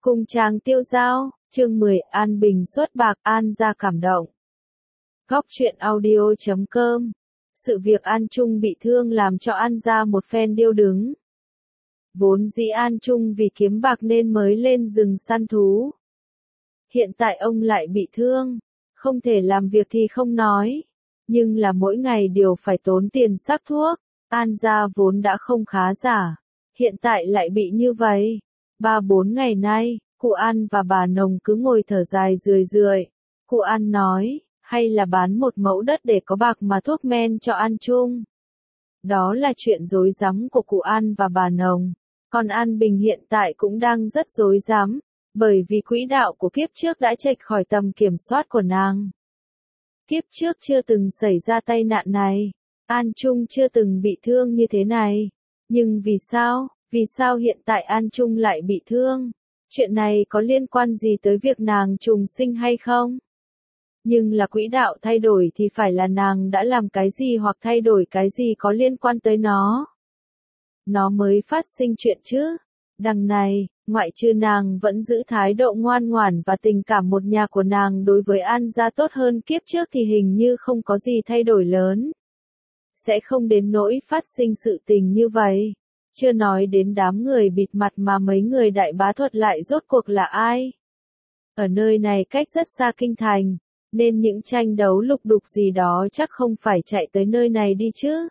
Cung trang tiêu dao, chương 10, An Bình xuất bạc, An gia cảm động. Góc truyện audio.com. Sự việc An Trung bị thương làm cho An gia một phen điêu đứng. Vốn dĩ An Trung vì kiếm bạc nên mới lên rừng săn thú. Hiện tại ông lại bị thương, không thể làm việc thì không nói, nhưng là mỗi ngày đều phải tốn tiền sắc thuốc. An gia vốn đã không khá giả, hiện tại lại bị như vậy. 3-4 ngày nay, cụ An và bà Nồng cứ ngồi thở dài rười rượi. Cụ An nói, hay là bán một mẫu đất để có bạc mà thuốc men cho An Trung. Đó là chuyện rối rắm của cụ An và bà Nồng. Còn An Bình hiện tại cũng đang rất rối rắm, bởi vì quỹ đạo của kiếp trước đã chệch khỏi tầm kiểm soát của nàng. Kiếp trước chưa từng xảy ra tai nạn này, An Trung chưa từng bị thương như thế này. Nhưng vì sao? Vì sao hiện tại An Trung lại bị thương? Chuyện này có liên quan gì tới việc nàng trùng sinh hay không? Nhưng là quỹ đạo thay đổi thì phải là nàng đã làm cái gì hoặc thay đổi cái gì có liên quan tới nó. Nó mới phát sinh chuyện chứ. Đằng này, ngoại trừ nàng vẫn giữ thái độ ngoan ngoãn và tình cảm một nhà của nàng đối với An gia tốt hơn kiếp trước thì hình như không có gì thay đổi lớn. Sẽ không đến nỗi phát sinh sự tình như vậy. Chưa nói đến đám người bịt mặt mà mấy người đại bá thuật lại rốt cuộc là ai. Ở nơi này cách rất xa kinh thành, nên những tranh đấu lục đục gì đó chắc không phải chạy tới nơi này đi chứ.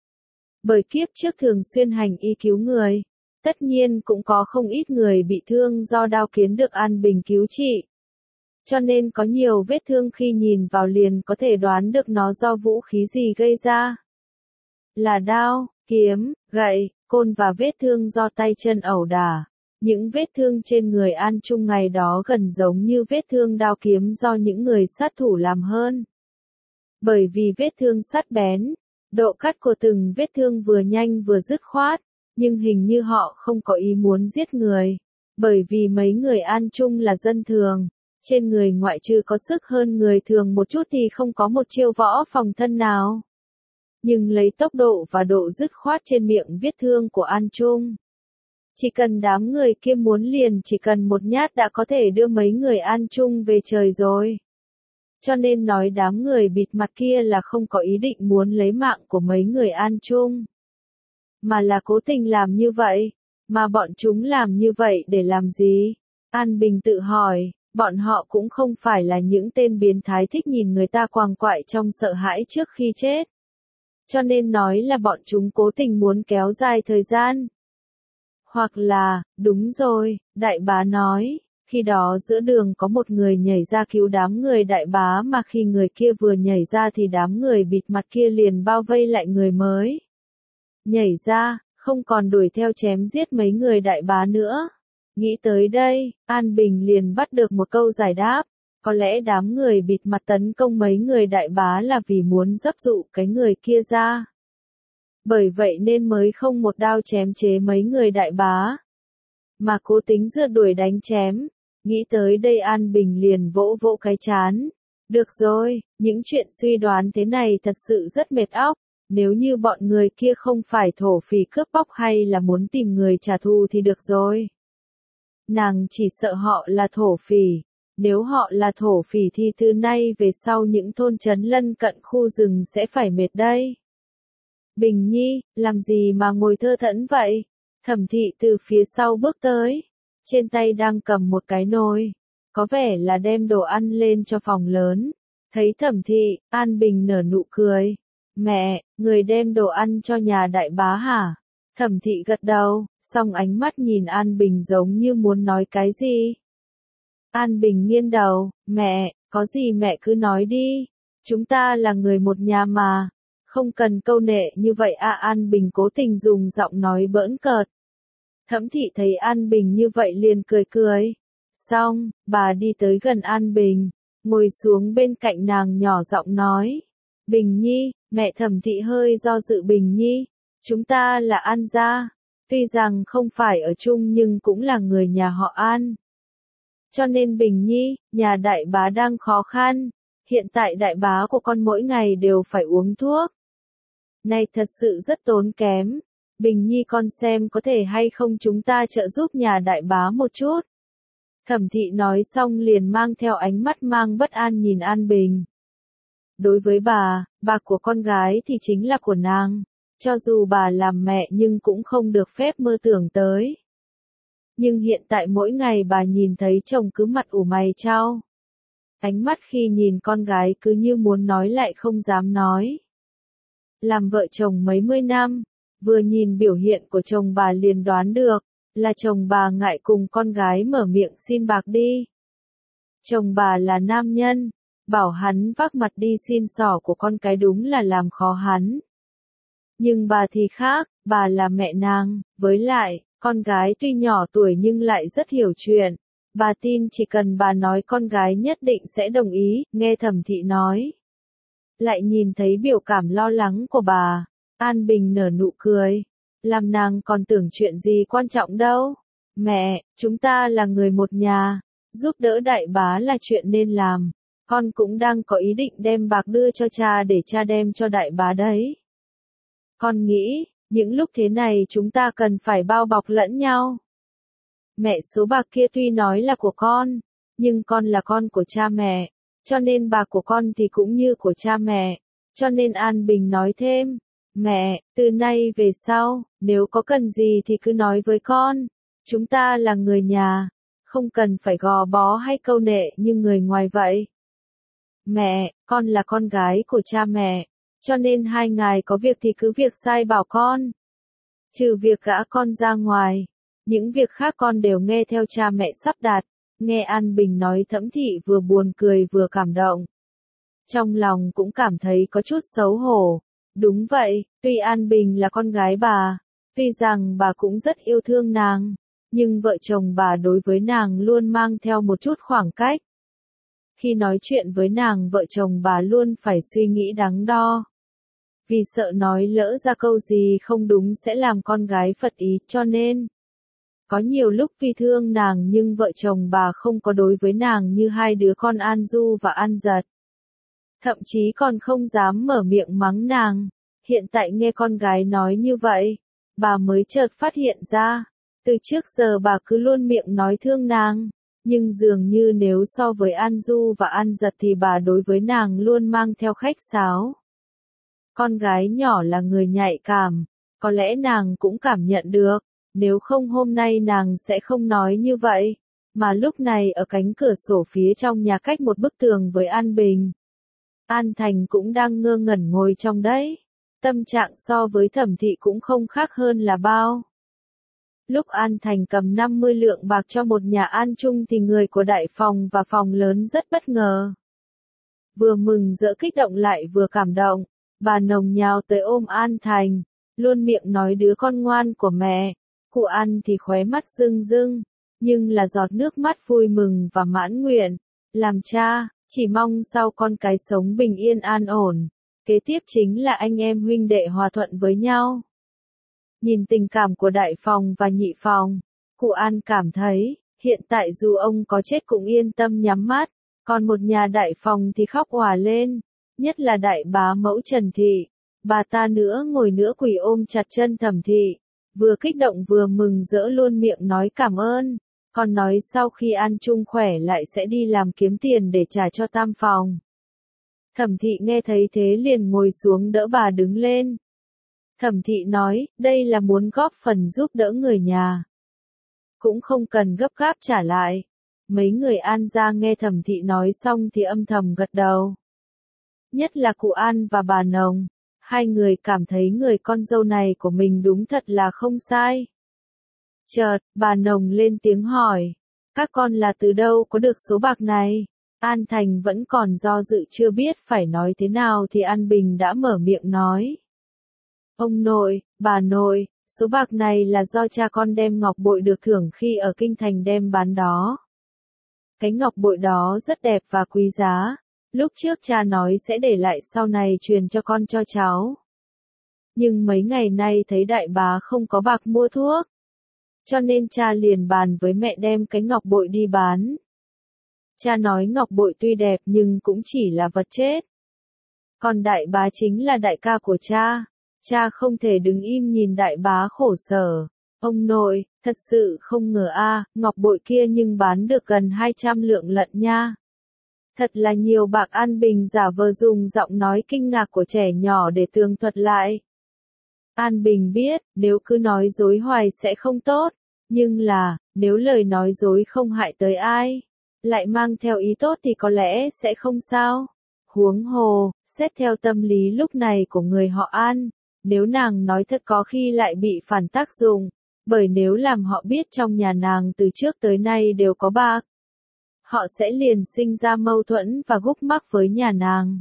Bởi kiếp trước thường xuyên hành y cứu người, tất nhiên cũng có không ít người bị thương do đao kiếm được An Bình cứu trị. Cho nên có nhiều vết thương khi nhìn vào liền có thể đoán được nó do vũ khí gì gây ra. Là đao, kiếm, gậy, côn và vết thương do tay chân ẩu đả. Những vết thương trên người An Trung ngày đó gần giống như vết thương đao kiếm do những người sát thủ làm hơn. Bởi vì vết thương sắc bén, độ cắt của từng vết thương vừa nhanh vừa dứt khoát, nhưng hình như họ không có ý muốn giết người. Bởi vì mấy người An Trung là dân thường, trên người ngoại trừ có sức hơn người thường một chút thì không có một chiêu võ phòng thân nào. Nhưng lấy tốc độ và độ dứt khoát trên miệng vết thương của An Trung, chỉ cần đám người kia muốn liền chỉ cần một nhát đã có thể đưa mấy người An Trung về trời rồi. Cho nên nói đám người bịt mặt kia là không có ý định muốn lấy mạng của mấy người An Trung, mà là cố tình làm như vậy. Mà bọn chúng làm như vậy để làm gì? An Bình tự hỏi, bọn họ cũng không phải là những tên biến thái thích nhìn người ta quàng quại trong sợ hãi trước khi chết. Cho nên nói là bọn chúng cố tình muốn kéo dài thời gian. Hoặc là, đúng rồi, đại bá nói, khi đó giữa đường có một người nhảy ra cứu đám người đại bá mà khi người kia vừa nhảy ra thì đám người bịt mặt kia liền bao vây lại người mới nhảy ra, không còn đuổi theo chém giết mấy người đại bá nữa. Nghĩ tới đây, An Bình liền bắt được một câu giải đáp. Có lẽ đám người bịt mặt tấn công mấy người đại bá là vì muốn dấp dụ cái người kia ra. Bởi vậy nên mới không một đao chém chế mấy người đại bá, mà cố tính rượt đuổi đánh chém. Nghĩ tới đây An Bình liền vỗ vỗ cái trán. Được rồi, những chuyện suy đoán thế này thật sự rất mệt óc. Nếu như bọn người kia không phải thổ phỉ cướp bóc hay là muốn tìm người trả thù thì được rồi. Nàng chỉ sợ họ là thổ phỉ. Nếu họ là thổ phỉ thì từ nay về sau những thôn trấn lân cận khu rừng sẽ phải mệt đây. Bình Nhi, làm gì mà ngồi thơ thẫn vậy? Thẩm Thị từ phía sau bước tới. Trên tay đang cầm một cái nồi. Có vẻ là đem đồ ăn lên cho phòng lớn. Thấy Thẩm Thị, An Bình nở nụ cười. Mẹ, người đem đồ ăn cho nhà đại bá hả? Thẩm Thị gật đầu, song ánh mắt nhìn An Bình giống như muốn nói cái gì. An Bình nghiêng đầu, mẹ, có gì mẹ cứ nói đi. Chúng ta là người một nhà mà. Không cần câu nệ như vậy à. An Bình cố tình dùng giọng nói bỡn cợt. Thẩm Thị thấy An Bình như vậy liền cười cười. Xong, bà đi tới gần An Bình, ngồi xuống bên cạnh nàng nhỏ giọng nói. Bình Nhi, mẹ Thẩm Thị hơi do dự. Bình Nhi, chúng ta là An gia, tuy rằng không phải ở chung nhưng cũng là người nhà họ An. Cho nên Bình Nhi, nhà đại bá đang khó khăn, hiện tại đại bá của con mỗi ngày đều phải uống thuốc. Này thật sự rất tốn kém. Bình Nhi con xem có thể hay không chúng ta trợ giúp nhà đại bá một chút. Thẩm thị nói xong liền mang theo ánh mắt mang bất an nhìn An Bình. Đối với bà, bạc của con gái thì chính là của nàng. Cho dù bà làm mẹ nhưng cũng không được phép mơ tưởng tới. Nhưng hiện tại mỗi ngày bà nhìn thấy chồng cứ mặt ủ mày chau. Ánh mắt khi nhìn con gái cứ như muốn nói lại không dám nói. Làm vợ chồng mấy mươi năm, vừa nhìn biểu hiện của chồng bà liền đoán được, là chồng bà ngại cùng con gái mở miệng xin bạc đi. Chồng bà là nam nhân, bảo hắn vác mặt đi xin xỏ của con cái đúng là làm khó hắn. Nhưng bà thì khác, bà là mẹ nàng, với lại, con gái tuy nhỏ tuổi nhưng lại rất hiểu chuyện. Bà tin chỉ cần bà nói con gái nhất định sẽ đồng ý, nghe Thẩm thị nói. Lại nhìn thấy biểu cảm lo lắng của bà, An Bình nở nụ cười. Làm nàng còn tưởng chuyện gì quan trọng đâu. Mẹ, chúng ta là người một nhà, giúp đỡ đại bá là chuyện nên làm. Con cũng đang có ý định đem bạc đưa cho cha để cha đem cho đại bá đấy. Con nghĩ, những lúc thế này chúng ta cần phải bao bọc lẫn nhau. Mẹ, số bạc kia tuy nói là của con, nhưng con là con của cha mẹ, cho nên bạc của con thì cũng như của cha mẹ. Cho nên An Bình nói thêm, mẹ, từ nay về sau, nếu có cần gì thì cứ nói với con. Chúng ta là người nhà, không cần phải gò bó hay câu nệ như người ngoài vậy. Mẹ, con là con gái của cha mẹ, cho nên hai ngài có việc thì cứ việc sai bảo con. Trừ việc gã con ra ngoài, những việc khác con đều nghe theo cha mẹ sắp đặt. Nghe An Bình nói Thẩm thị vừa buồn cười vừa cảm động. Trong lòng cũng cảm thấy có chút xấu hổ. Đúng vậy, tuy An Bình là con gái bà, tuy rằng bà cũng rất yêu thương nàng, nhưng vợ chồng bà đối với nàng luôn mang theo một chút khoảng cách. Khi nói chuyện với nàng vợ chồng bà luôn phải suy nghĩ đắn đo. Vì sợ nói lỡ ra câu gì không đúng sẽ làm con gái phật ý, cho nên có nhiều lúc tuy thương nàng nhưng vợ chồng bà không có đối với nàng như hai đứa con An Du và An Giật. Thậm chí còn không dám mở miệng mắng nàng. Hiện tại nghe con gái nói như vậy, bà mới chợt phát hiện ra, từ trước giờ bà cứ luôn miệng nói thương nàng, nhưng dường như nếu so với An Du và An Giật thì bà đối với nàng luôn mang theo khách sáo. Con gái nhỏ là người nhạy cảm, có lẽ nàng cũng cảm nhận được, nếu không hôm nay nàng sẽ không nói như vậy, mà lúc này ở cánh cửa sổ phía trong nhà cách một bức tường với An Bình. An Thành cũng đang ngơ ngẩn ngồi trong đấy, tâm trạng so với Thẩm thị cũng không khác hơn là bao. Lúc An Thành cầm 50 lượng bạc cho một nhà an chung thì người của đại phòng và phòng lớn rất bất ngờ. Vừa mừng rỡ kích động lại vừa cảm động, bà Nồng nhào tới ôm An Thành, luôn miệng nói đứa con ngoan của mẹ. Cụ An thì khóe mắt rưng rưng, nhưng là giọt nước mắt vui mừng và mãn nguyện. Làm cha, chỉ mong sau con cái sống bình yên an ổn. Kế tiếp chính là anh em huynh đệ hòa thuận với nhau. Nhìn tình cảm của đại phòng và nhị phòng, cụ An cảm thấy, hiện tại dù ông có chết cũng yên tâm nhắm mắt, còn một nhà đại phòng thì khóc òa lên, nhất là đại bá mẫu Trần Thị. Bà ta nữa ngồi nữa quỳ ôm chặt chân Thẩm thị, vừa kích động vừa mừng rỡ luôn miệng nói cảm ơn, còn nói sau khi An Trung khỏe lại sẽ đi làm kiếm tiền để trả cho tam phòng. Thẩm thị nghe thấy thế liền ngồi xuống đỡ bà đứng lên. Thẩm thị nói, đây là muốn góp phần giúp đỡ người nhà. Cũng không cần gấp gáp trả lại. Mấy người An gia nghe Thẩm thị nói xong thì âm thầm gật đầu. Nhất là cụ An và bà Nồng. Hai người cảm thấy người con dâu này của mình đúng thật là không sai. Chợt, bà Nồng lên tiếng hỏi. Các con là từ đâu có được số bạc này? An Thành vẫn còn do dự chưa biết phải nói thế nào thì An Bình đã mở miệng nói. Ông nội, bà nội, số bạc này là do cha con đem ngọc bội được thưởng khi ở kinh thành đem bán đó. Cái ngọc bội đó rất đẹp và quý giá. Lúc trước cha nói sẽ để lại sau này truyền cho con cho cháu. Nhưng mấy ngày nay thấy đại bá không có bạc mua thuốc. Cho nên cha liền bàn với mẹ đem cái ngọc bội đi bán. Cha nói ngọc bội tuy đẹp nhưng cũng chỉ là vật chết. Còn đại bá chính là đại ca của cha. Cha không thể đứng im nhìn đại bá khổ sở. Ông nội, Thật sự không ngờ ngọc bội kia nhưng bán được gần 200 lượng lận nha. Thật là nhiều bạc. An Bình giả vờ dùng giọng nói kinh ngạc của trẻ nhỏ để tường thuật lại. An Bình biết, nếu cứ nói dối hoài sẽ không tốt, nhưng là, nếu lời nói dối không hại tới ai, lại mang theo ý tốt thì có lẽ sẽ không sao. Huống hồ, xét theo tâm lý lúc này của người họ An, nếu nàng nói thật có khi lại bị phản tác dụng, bởi nếu làm họ biết trong nhà nàng từ trước tới nay đều có bạc, họ sẽ liền sinh ra mâu thuẫn và gúc mắc với nhà nàng.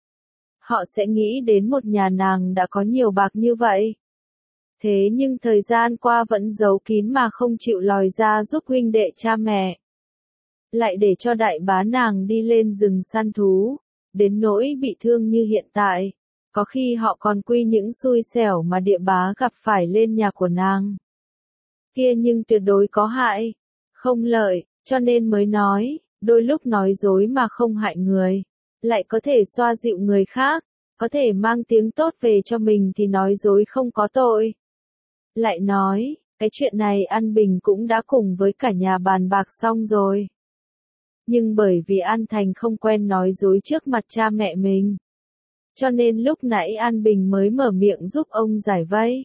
Họ sẽ nghĩ đến một nhà nàng đã có nhiều bạc như vậy. Thế nhưng thời gian qua vẫn giấu kín mà không chịu lòi ra giúp huynh đệ cha mẹ. Lại để cho đại bá nàng đi lên rừng săn thú, đến nỗi bị thương như hiện tại. Có khi họ còn quy những xui xẻo mà địa bá gặp phải lên nhà của nàng. Kia nhưng tuyệt đối có hại, không lợi, cho nên mới nói, đôi lúc nói dối mà không hại người, lại có thể xoa dịu người khác, có thể mang tiếng tốt về cho mình thì nói dối không có tội. Lại nói, cái chuyện này An Bình cũng đã cùng với cả nhà bàn bạc xong rồi. Nhưng bởi vì An Thành không quen nói dối trước mặt cha mẹ mình, cho nên lúc nãy An Bình mới mở miệng giúp ông giải vây.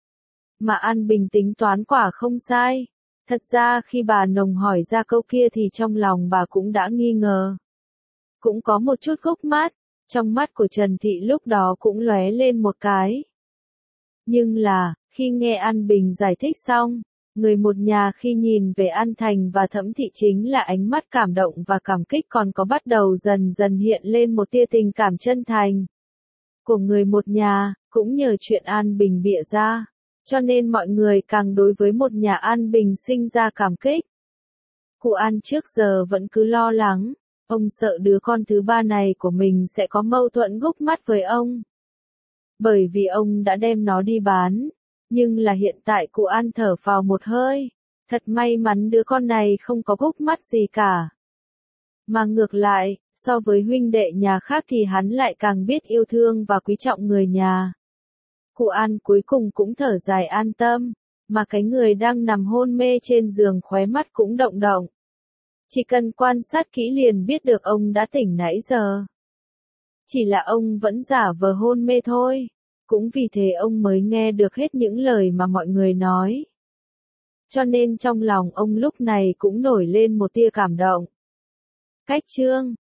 Mà An Bình tính toán quả không sai. Thật ra khi bà Nồng hỏi ra câu kia thì trong lòng bà cũng đã nghi ngờ. Cũng có một chút gốc mát, trong mắt của Trần Thị lúc đó cũng lóe lên một cái. Nhưng là, khi nghe An Bình giải thích xong, người một nhà khi nhìn về An Thành và Thẩm Thị chính là ánh mắt cảm động và cảm kích, còn có bắt đầu dần dần hiện lên một tia tình cảm chân thành của người một nhà, cũng nhờ chuyện An Bình bịa ra, cho nên mọi người càng đối với một nhà An Bình sinh ra cảm kích. Cụ An trước giờ vẫn cứ lo lắng, ông sợ đứa con thứ ba này của mình sẽ có mâu thuẫn gúc mắc với ông. Bởi vì ông đã đem nó đi bán, nhưng là hiện tại cụ An thở phào một hơi, thật may mắn đứa con này không có gúc mắc gì cả. Mà ngược lại, so với huynh đệ nhà khác thì hắn lại càng biết yêu thương và quý trọng người nhà. Cụ An cuối cùng cũng thở dài an tâm, mà cái người đang nằm hôn mê trên giường khóe mắt cũng động động. Chỉ cần quan sát kỹ liền biết được ông đã tỉnh nãy giờ. Chỉ là ông vẫn giả vờ hôn mê thôi, cũng vì thế ông mới nghe được hết những lời mà mọi người nói. Cho nên trong lòng ông lúc này cũng nổi lên một tia cảm động. Cách chương